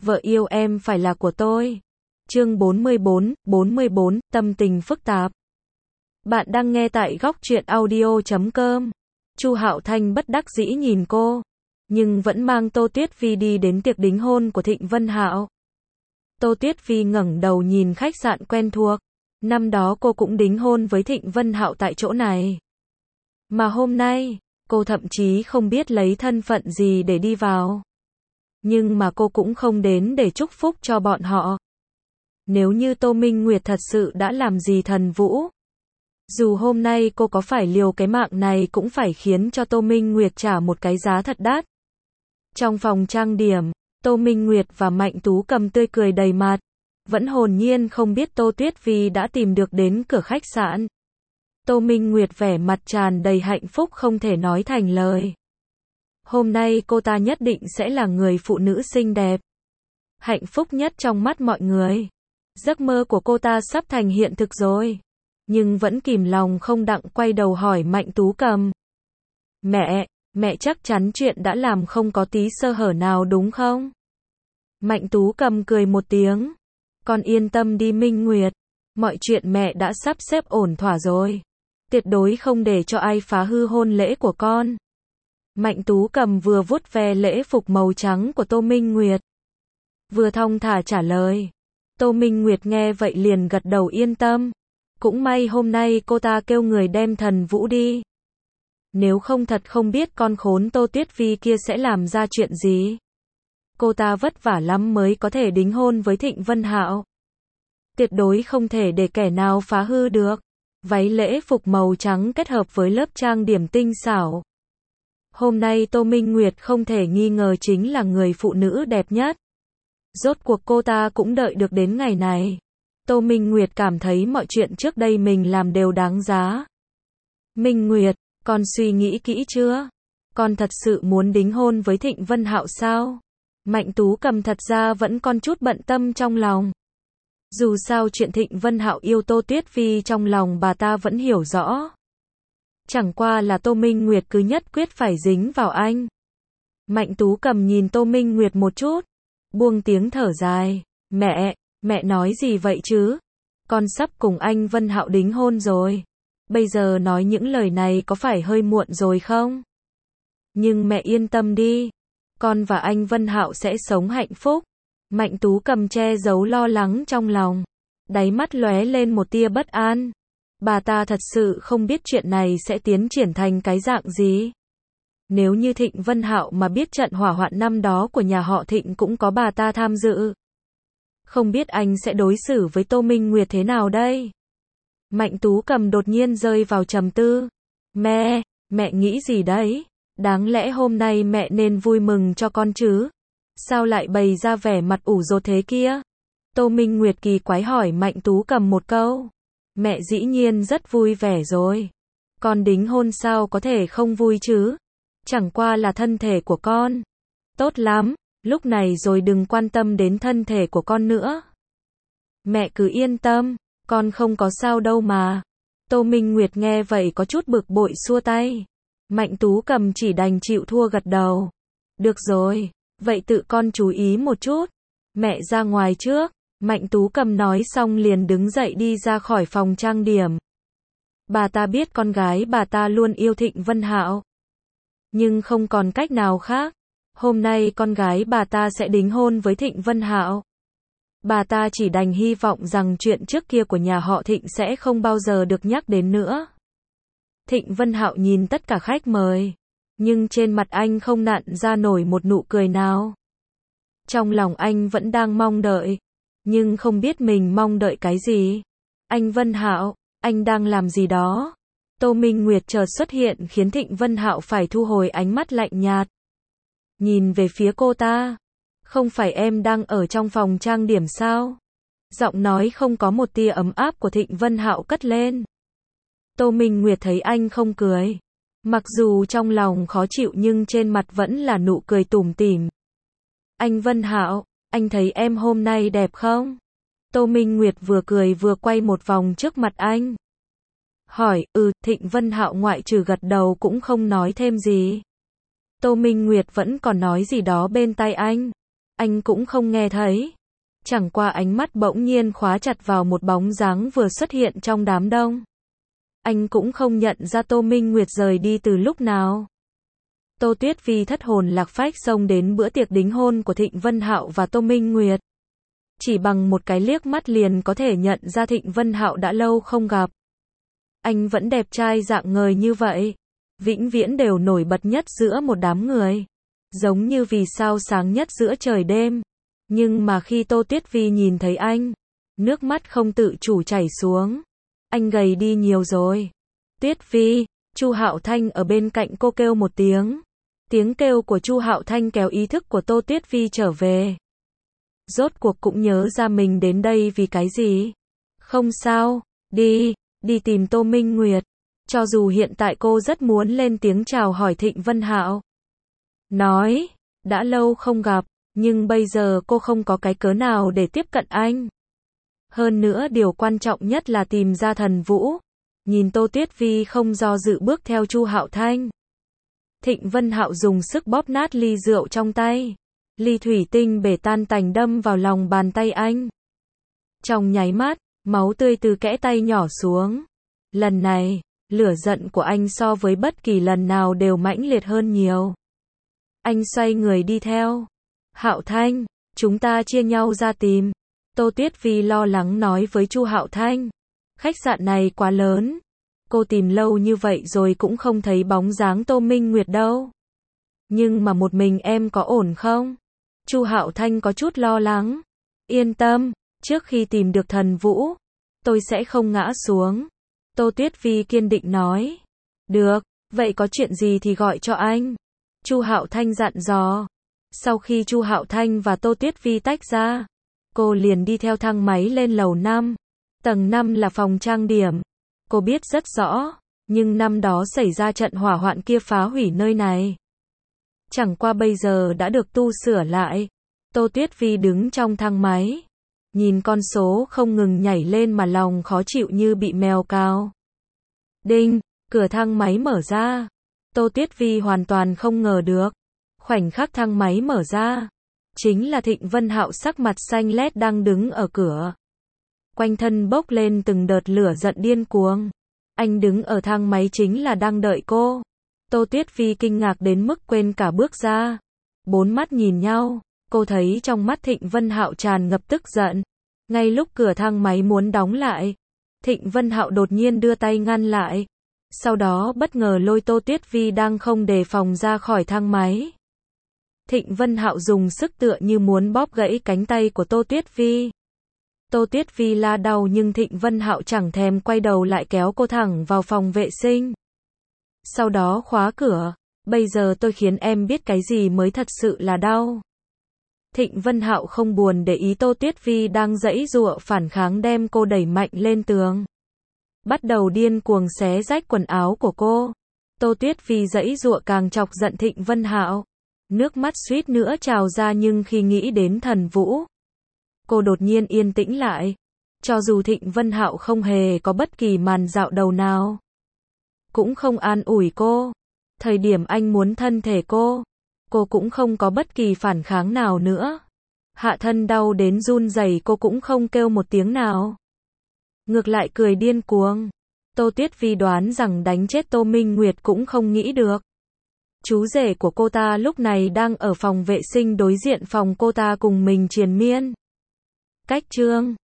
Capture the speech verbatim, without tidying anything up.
Vợ yêu em phải là của tôi. Chương bốn mươi bốn, bốn mươi bốn, tâm tình phức tạp. Bạn đang nghe tại góc truyện audio chấm com. Chu Hạo Thanh bất đắc dĩ nhìn cô, nhưng vẫn mang Tô Tuyết Vi đi đến tiệc đính hôn của Thịnh Vân Hạo. Tô Tuyết Vi ngẩng đầu nhìn khách sạn quen thuộc. Năm đó cô cũng đính hôn với Thịnh Vân Hạo tại chỗ này. Mà hôm nay, cô thậm chí không biết lấy thân phận gì để đi vào. Nhưng mà cô cũng không đến để chúc phúc cho bọn họ. Nếu như Tô Minh Nguyệt thật sự đã làm gì thần vũ, dù hôm nay cô có phải liều cái mạng này cũng phải khiến cho Tô Minh Nguyệt trả một cái giá thật đắt. Trong phòng trang điểm, Tô Minh Nguyệt và Mạnh Tú Cầm tươi cười đầy mặt, vẫn hồn nhiên không biết Tô Tuyết Vi đã tìm được đến cửa khách sạn. Tô Minh Nguyệt vẻ mặt tràn đầy hạnh phúc không thể nói thành lời. Hôm nay cô ta nhất định sẽ là người phụ nữ xinh đẹp, hạnh phúc nhất trong mắt mọi người. Giấc mơ của cô ta sắp thành hiện thực rồi, nhưng vẫn kìm lòng không đặng quay đầu hỏi Mạnh Tú Cầm. Mẹ, mẹ chắc chắn chuyện đã làm không có tí sơ hở nào đúng không? Mạnh Tú Cầm cười một tiếng. Con yên tâm đi Minh Nguyệt, mọi chuyện mẹ đã sắp xếp ổn thỏa rồi. Tuyệt đối không để cho ai phá hư hôn lễ của con. Mạnh Tú Cầm vừa vuốt ve lễ phục màu trắng của Tô Minh Nguyệt, vừa thong thả trả lời. Tô Minh Nguyệt nghe vậy liền gật đầu yên tâm. Cũng may hôm nay cô ta kêu người đem thần vũ đi. Nếu không thật không biết con khốn Tô Tuyết Vi kia sẽ làm ra chuyện gì. Cô ta vất vả lắm mới có thể đính hôn với Thịnh Vân Hạo. Tuyệt đối không thể để kẻ nào phá hư được. Váy lễ phục màu trắng kết hợp với lớp trang điểm tinh xảo. Hôm nay Tô Minh Nguyệt không thể nghi ngờ chính là người phụ nữ đẹp nhất. Rốt cuộc cô ta cũng đợi được đến ngày này. Tô Minh Nguyệt cảm thấy mọi chuyện trước đây mình làm đều đáng giá. Minh Nguyệt, con suy nghĩ kỹ chưa? Con thật sự muốn đính hôn với Thịnh Vân Hạo sao? Mạnh Tú Cầm thật ra vẫn còn chút bận tâm trong lòng. Dù sao chuyện Thịnh Vân Hạo yêu Tô Tuyết Vi trong lòng bà ta vẫn hiểu rõ. Chẳng qua là Tô Minh Nguyệt cứ nhất quyết phải dính vào anh. Mạnh Tú Cầm nhìn Tô Minh Nguyệt một chút, buông tiếng thở dài. Mẹ, mẹ nói gì vậy chứ? Con sắp cùng anh Vân Hạo đính hôn rồi. Bây giờ nói những lời này có phải hơi muộn rồi không? Nhưng mẹ yên tâm đi. Con và anh Vân Hạo sẽ sống hạnh phúc. Mạnh Tú Cầm che giấu lo lắng trong lòng. Đáy mắt lóe lên một tia bất an. Bà ta thật sự không biết chuyện này sẽ tiến triển thành cái dạng gì. Nếu như Thịnh Vân Hạo mà biết trận hỏa hoạn năm đó của nhà họ Thịnh cũng có bà ta tham dự. Không biết anh sẽ đối xử với Tô Minh Nguyệt thế nào đây? Mạnh Tú Cầm đột nhiên rơi vào trầm tư. Mẹ, mẹ nghĩ gì đấy? Đáng lẽ hôm nay mẹ nên vui mừng cho con chứ? Sao lại bày ra vẻ mặt ủ rột thế kia? Tô Minh Nguyệt kỳ quái hỏi Mạnh Tú Cầm một câu. Mẹ dĩ nhiên rất vui vẻ rồi. Con đính hôn sao có thể không vui chứ? Chẳng qua là thân thể của con. Tốt lắm, lúc này rồi đừng quan tâm đến thân thể của con nữa. Mẹ cứ yên tâm, con không có sao đâu mà. Tô Minh Nguyệt nghe vậy có chút bực bội xua tay. Mạnh Tú Cầm chỉ đành chịu thua gật đầu. Được rồi, vậy tự con chú ý một chút. Mẹ ra ngoài trước. Mạnh Tú Cầm nói xong liền đứng dậy đi ra khỏi phòng trang điểm. Bà ta biết con gái bà ta luôn yêu Thịnh Vân Hạo. Nhưng không còn cách nào khác. Hôm nay con gái bà ta sẽ đính hôn với Thịnh Vân Hạo. Bà ta chỉ đành hy vọng rằng chuyện trước kia của nhà họ Thịnh sẽ không bao giờ được nhắc đến nữa. Thịnh Vân Hạo nhìn tất cả khách mời, nhưng trên mặt anh không nặn ra nổi một nụ cười nào. Trong lòng anh vẫn đang mong đợi, nhưng không biết mình mong đợi cái gì. Anh Vân Hạo, anh đang làm gì đó? Tô Minh Nguyệt chợt xuất hiện khiến Thịnh Vân Hạo phải thu hồi ánh mắt lạnh nhạt. Nhìn về phía cô ta. Không phải em đang ở trong phòng trang điểm sao? Giọng nói không có một tia ấm áp của Thịnh Vân Hạo cất lên. Tô Minh Nguyệt thấy anh không cười. Mặc dù trong lòng khó chịu nhưng trên mặt vẫn là nụ cười tủm tỉm. Anh Vân Hạo, anh thấy em hôm nay đẹp không? Tô Minh Nguyệt vừa cười vừa quay một vòng trước mặt anh. Hỏi, ừ, Thịnh Vân Hạo ngoại trừ gật đầu cũng không nói thêm gì. Tô Minh Nguyệt vẫn còn nói gì đó bên tai anh. Anh cũng không nghe thấy. Chẳng qua ánh mắt bỗng nhiên khóa chặt vào một bóng dáng vừa xuất hiện trong đám đông. Anh cũng không nhận ra Tô Minh Nguyệt rời đi từ lúc nào. Tô Tuyết Vi thất hồn lạc phách xông đến bữa tiệc đính hôn của Thịnh Vân Hạo và Tô Minh Nguyệt. Chỉ bằng một cái liếc mắt liền có thể nhận ra Thịnh Vân Hạo đã lâu không gặp. Anh vẫn đẹp trai rạng ngời như vậy, vĩnh viễn đều nổi bật nhất giữa một đám người, giống như vì sao sáng nhất giữa trời đêm. Nhưng mà khi Tô Tuyết Vi nhìn thấy anh, nước mắt không tự chủ chảy xuống. Anh gầy đi nhiều rồi. Tuyết Vi, Chu Hạo Thanh ở bên cạnh cô kêu một tiếng. Tiếng kêu của Chu Hạo Thanh kéo ý thức của Tô Tuyết Vi trở về. Rốt cuộc cũng nhớ ra mình đến đây vì cái gì. Không sao, đi, đi tìm Tô Minh Nguyệt. Cho dù hiện tại cô rất muốn lên tiếng chào hỏi Thịnh Vân Hạo. Nói, đã lâu không gặp, nhưng bây giờ cô không có cái cớ nào để tiếp cận anh. Hơn nữa điều quan trọng nhất là tìm ra Thần Vũ. Nhìn Tô Tuyết Vi không do dự bước theo Chu Hạo Thanh. Thịnh Vân Hạo dùng sức bóp nát ly rượu trong tay. Ly thủy tinh bể tan tành đâm vào lòng bàn tay anh. Trong nháy mắt, máu tươi từ kẽ tay nhỏ xuống. Lần này, lửa giận của anh so với bất kỳ lần nào đều mãnh liệt hơn nhiều. Anh xoay người đi theo. Hạo Thanh, chúng ta chia nhau ra tìm. Tô Tuyết Vi lo lắng nói với Chu Hạo Thanh. Khách sạn này quá lớn. Cô tìm lâu như vậy rồi cũng không thấy bóng dáng Tô Minh Nguyệt đâu. Nhưng mà một mình em có ổn không? Chu Hạo Thanh có chút lo lắng. Yên tâm, trước khi tìm được Thần Vũ, tôi sẽ không ngã xuống. Tô Tuyết Vi kiên định nói. Được, vậy có chuyện gì thì gọi cho anh. Chu Hạo Thanh dặn dò. Sau khi Chu Hạo Thanh và Tô Tuyết Vi tách ra, cô liền đi theo thang máy lên lầu năm. Tầng năm là phòng trang điểm. Cô biết rất rõ, nhưng năm đó xảy ra trận hỏa hoạn kia phá hủy nơi này. Chẳng qua bây giờ đã được tu sửa lại. Tô Tuyết Vi đứng trong thang máy, nhìn con số không ngừng nhảy lên mà lòng khó chịu như bị mèo cào. Đinh, cửa thang máy mở ra. Tô Tuyết Vi hoàn toàn không ngờ được. Khoảnh khắc thang máy mở ra, chính là Thịnh Vân Hạo sắc mặt xanh lét đang đứng ở cửa. Quanh thân bốc lên từng đợt lửa giận điên cuồng. Anh đứng ở thang máy chính là đang đợi cô. Tô Tuyết Vi kinh ngạc đến mức quên cả bước ra. Bốn mắt nhìn nhau, cô thấy trong mắt Thịnh Vân Hạo tràn ngập tức giận. Ngay lúc cửa thang máy muốn đóng lại, Thịnh Vân Hạo đột nhiên đưa tay ngăn lại. Sau đó bất ngờ lôi Tô Tuyết Vi đang không đề phòng ra khỏi thang máy. Thịnh Vân Hạo dùng sức tựa như muốn bóp gãy cánh tay của Tô Tuyết Vi. Tô Tuyết Vi la đau nhưng Thịnh Vân Hạo chẳng thèm quay đầu lại kéo cô thẳng vào phòng vệ sinh. Sau đó khóa cửa. Bây giờ tôi khiến em biết cái gì mới thật sự là đau. Thịnh Vân Hạo không buồn để ý Tô Tuyết Vi đang giãy giụa phản kháng đem cô đẩy mạnh lên tường. Bắt đầu điên cuồng xé rách quần áo của cô. Tô Tuyết Vi giãy giụa càng chọc giận Thịnh Vân Hạo. Nước mắt suýt nữa trào ra nhưng khi nghĩ đến Thần Vũ, cô đột nhiên yên tĩnh lại. Cho dù Thịnh Vân Hạo không hề có bất kỳ màn dạo đầu nào, cũng không an ủi cô. Thời điểm anh muốn thân thể cô, cô cũng không có bất kỳ phản kháng nào nữa. Hạ thân đau đến run rẩy cô cũng không kêu một tiếng nào. Ngược lại cười điên cuồng. Tô Tuyết Vi đoán rằng đánh chết Tô Minh Nguyệt cũng không nghĩ được. Chú rể của cô ta lúc này đang ở phòng vệ sinh đối diện phòng cô ta cùng mình triền miên. Cách chương